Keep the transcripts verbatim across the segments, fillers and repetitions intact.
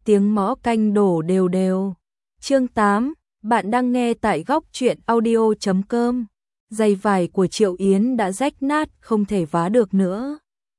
tiếng mõ canh đổ đều đều. Chương tám, bạn đang nghe tại góc truyện audio chấm com. Giày vải của Triệu Yến đã rách nát, không thể vá được nữa.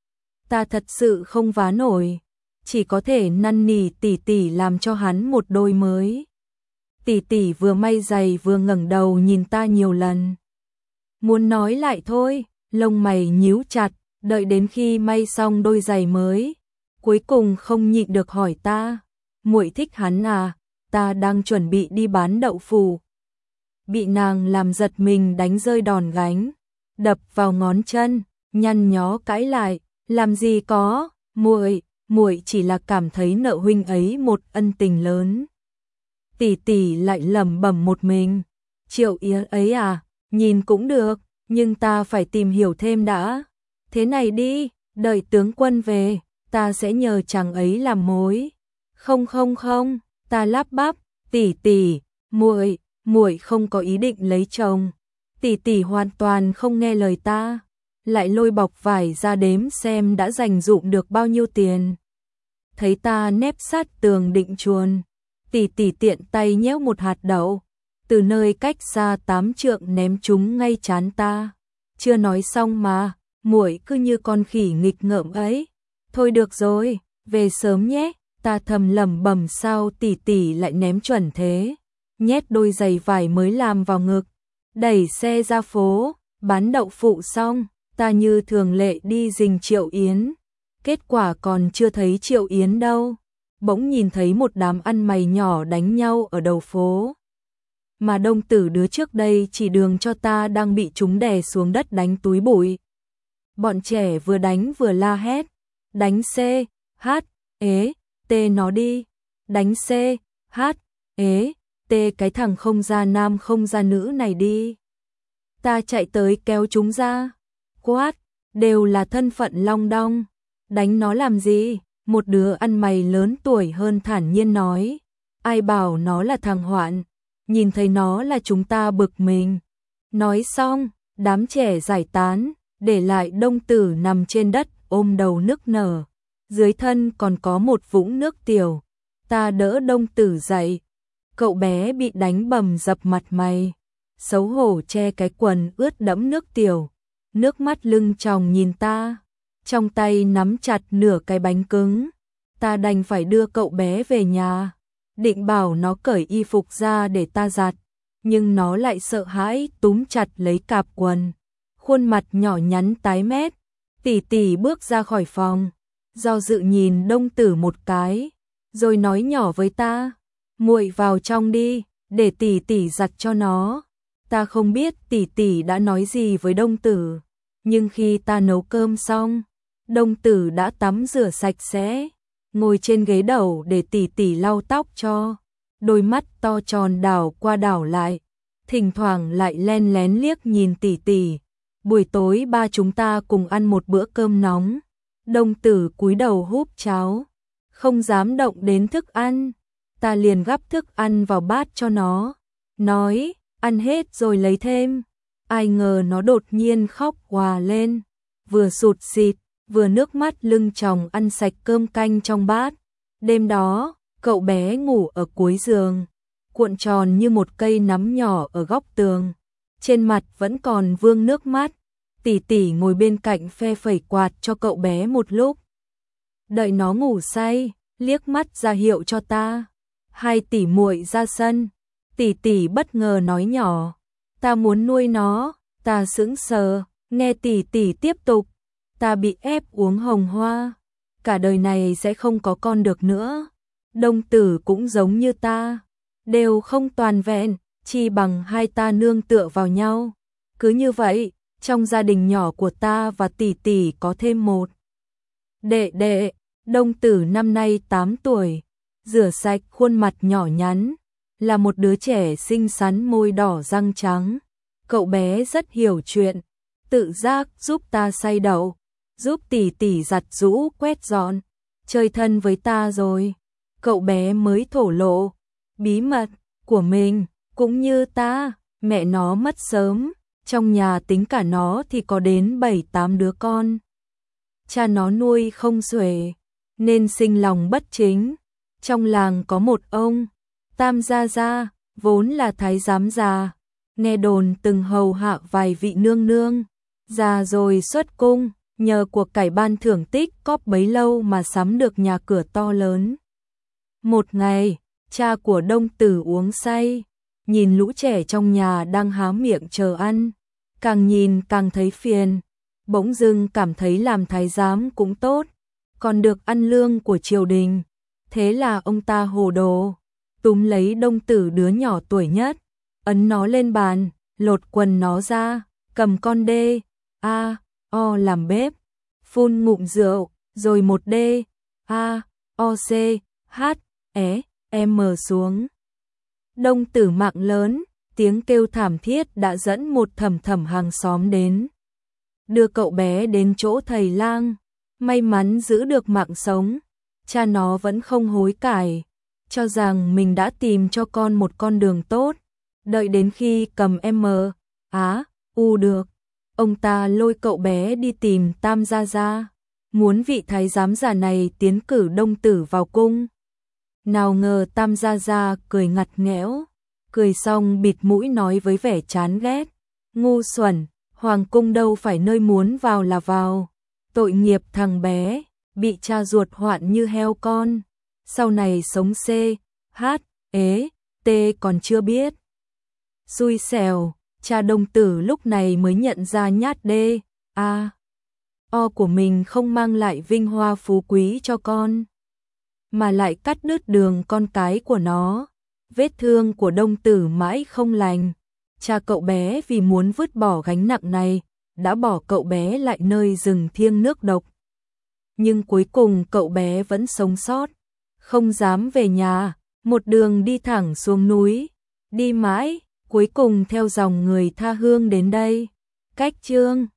Ta thật sự không vá nổi, chỉ có thể năn nỉ tỷ tỷ làm cho hắn một đôi mới. Tỷ tỷ vừa may giày vừa ngẩng đầu nhìn ta nhiều lần. Muốn nói lại thôi, lông mày nhíu chặt, đợi đến khi may xong đôi giày mới, cuối cùng không nhịn được hỏi ta, muội thích hắn à? Ta đang chuẩn bị đi bán đậu phụ, bị nàng làm giật mình đánh rơi đòn gánh, đập vào ngón chân, nhăn nhó cãi lại, làm gì có, muội, muội chỉ là cảm thấy nợ huynh ấy một ân tình lớn. Tỷ tỷ lại lẩm bẩm một mình, Triệu Yến ấy à, nhìn cũng được, nhưng ta phải tìm hiểu thêm đã. Thế này đi, đợi tướng quân về, ta sẽ nhờ chàng ấy làm mối. Không không không, ta lắp bắp, tỷ tỷ, muội, muội không có ý định lấy chồng. Tỷ tỷ hoàn toàn không nghe lời ta, lại lôi bọc vải ra đếm xem đã dành dụm được bao nhiêu tiền. Thấy ta nép sát tường định chuồn, tỷ tỷ tiện tay nhéo một hạt đậu, từ nơi cách xa tám trượng ném chúng ngay trán ta. Chưa nói xong mà, muội cứ như con khỉ nghịch ngợm ấy. Thôi được rồi, về sớm nhé. Ta thầm lẩm bẩm sao tỷ tỷ lại ném chuẩn thế. Nhét đôi giày vải mới làm vào ngực, đẩy xe ra phố, bán đậu phụ xong, ta như thường lệ đi rình Triệu Yến. Kết quả còn chưa thấy Triệu Yến đâu, bỗng nhìn thấy một đám ăn mày nhỏ đánh nhau ở đầu phố. Mà Đông Tử đứa trước đây chỉ đường cho ta đang bị chúng đè xuống đất đánh túi bụi. Bọn trẻ vừa đánh vừa la hét, đánh C, H, ế, T nó đi, đánh C, H, ế, T cái thằng không ra nam không ra nữ này đi. Ta chạy tới kéo chúng ra, quát, đều là thân phận long đong, đánh nó làm gì? Một đứa ăn mày lớn tuổi hơn thản nhiên nói, ai bảo nó là thằng hoạn, nhìn thấy nó là chúng ta bực mình. Nói xong, đám trẻ giải tán, để lại Đông Tử nằm trên đất ôm đầu nức nở, dưới thân còn có một vũng nước tiểu. Ta đỡ Đông Tử dậy, cậu bé bị đánh bầm dập mặt mày, xấu hổ che cái quần ướt đẫm nước tiểu, nước mắt lưng tròng nhìn ta, trong tay nắm chặt nửa cái bánh cứng. Ta đành phải đưa cậu bé về nhà, định bảo nó cởi y phục ra để ta giặt, nhưng nó lại sợ hãi túm chặt lấy cạp quần, khuôn mặt nhỏ nhắn tái mét. Tỷ tỷ bước ra khỏi phòng, do dự nhìn Đông Tử một cái, rồi nói nhỏ với ta, muội vào trong đi, để tỷ tỷ giặt cho nó. Ta không biết tỷ tỷ đã nói gì với Đông Tử, nhưng khi ta nấu cơm xong, Đông Tử đã tắm rửa sạch sẽ, ngồi trên ghế đầu để tỷ tỷ lau tóc cho, đôi mắt to tròn đảo qua đảo lại, thỉnh thoảng lại len lén liếc nhìn tỷ tỷ. Buổi tối ba chúng ta cùng ăn một bữa cơm nóng. Đông Tử cúi đầu húp cháo, không dám động đến thức ăn. Ta liền gắp thức ăn vào bát cho nó, nói, ăn hết rồi lấy thêm. Ai ngờ nó đột nhiên khóc òa lên, vừa sụt sịt, vừa nước mắt lưng tròng ăn sạch cơm canh trong bát. Đêm đó, cậu bé ngủ ở cuối giường, cuộn tròn như một cây nắm nhỏ ở góc tường, trên mặt vẫn còn vương nước mắt. Tỷ tỷ ngồi bên cạnh phe phẩy quạt cho cậu bé một lúc, đợi nó ngủ say, liếc mắt ra hiệu cho ta. Hai tỷ muội ra sân, tỷ tỷ bất ngờ nói nhỏ, ta muốn nuôi nó. Ta sững sờ, nghe tỷ tỷ tiếp tục, ta bị ép uống hồng hoa, cả đời này sẽ không có con được nữa. Đông Tử cũng giống như ta, đều không toàn vẹn, chi bằng hai ta nương tựa vào nhau. Cứ như vậy, trong gia đình nhỏ của ta và tỷ tỷ có thêm một đệ đệ. Đông Tử năm nay tám tuổi, rửa sạch khuôn mặt nhỏ nhắn, là một đứa trẻ xinh xắn, môi đỏ răng trắng. Cậu bé rất hiểu chuyện, tự giác giúp ta xay đậu, giúp tỷ tỷ giặt giũ quét dọn, chơi thân với ta rồi. Cậu bé mới thổ lộ bí mật của mình, cũng như ta, mẹ nó mất sớm, trong nhà tính cả nó thì có đến bảy tám đứa con. Cha nó nuôi không xuể, nên sinh lòng bất chính, Trong làng có một ông, Tam Gia Gia, vốn là thái giám già, nghe đồn từng hầu hạ vài vị nương nương, già rồi xuất cung, nhờ cuộc cải ban thưởng tích cóp bấy lâu mà sắm được nhà cửa to lớn. Một ngày, cha của Đông Tử uống say, nhìn lũ trẻ trong nhà đang há miệng chờ ăn, càng nhìn càng thấy phiền, bỗng dưng cảm thấy làm thái giám cũng tốt, còn được ăn lương của triều đình. Thế là ông ta hồ đồ, túm lấy Đông Tử đứa nhỏ tuổi nhất, ấn nó lên bàn, lột quần nó ra, cầm con đê, a, o làm bếp, phun ngụm rượu, rồi một đê, a, o c, h, e, m xuống. Đông Tử mạng lớn, tiếng kêu thảm thiết đã dẫn một thầm thầm hàng xóm đến, đưa cậu bé đến chỗ thầy lang, may mắn giữ được mạng sống. Cha nó vẫn không hối cải, cho rằng mình đã tìm cho con một con đường tốt, đợi đến khi cầm M, Á, U được, ông ta lôi cậu bé đi tìm Tam Gia Gia, muốn vị thái giám già này tiến cử Đông Tử vào cung. Nào ngờ Tam Gia Gia cười ngặt nghẽo, cười xong bịt mũi nói với vẻ chán ghét, ngu xuẩn, hoàng cung đâu phải nơi muốn vào là vào, tội nghiệp thằng bé, bị cha ruột hoạn như heo con, sau này sống C, H, ế, T còn chưa biết. Xui xẻo, cha Đông Tử lúc này mới nhận ra nhát D, A, O của mình không mang lại vinh hoa phú quý cho con, mà lại cắt đứt đường con cái của nó. Vết thương của Đông Tử mãi không lành, cha cậu bé vì muốn vứt bỏ gánh nặng này, đã bỏ cậu bé lại nơi rừng thiêng nước độc. Nhưng cuối cùng cậu bé vẫn sống sót, không dám về nhà, một đường đi thẳng xuống núi, đi mãi, cuối cùng theo dòng người tha hương đến đây. Cách chương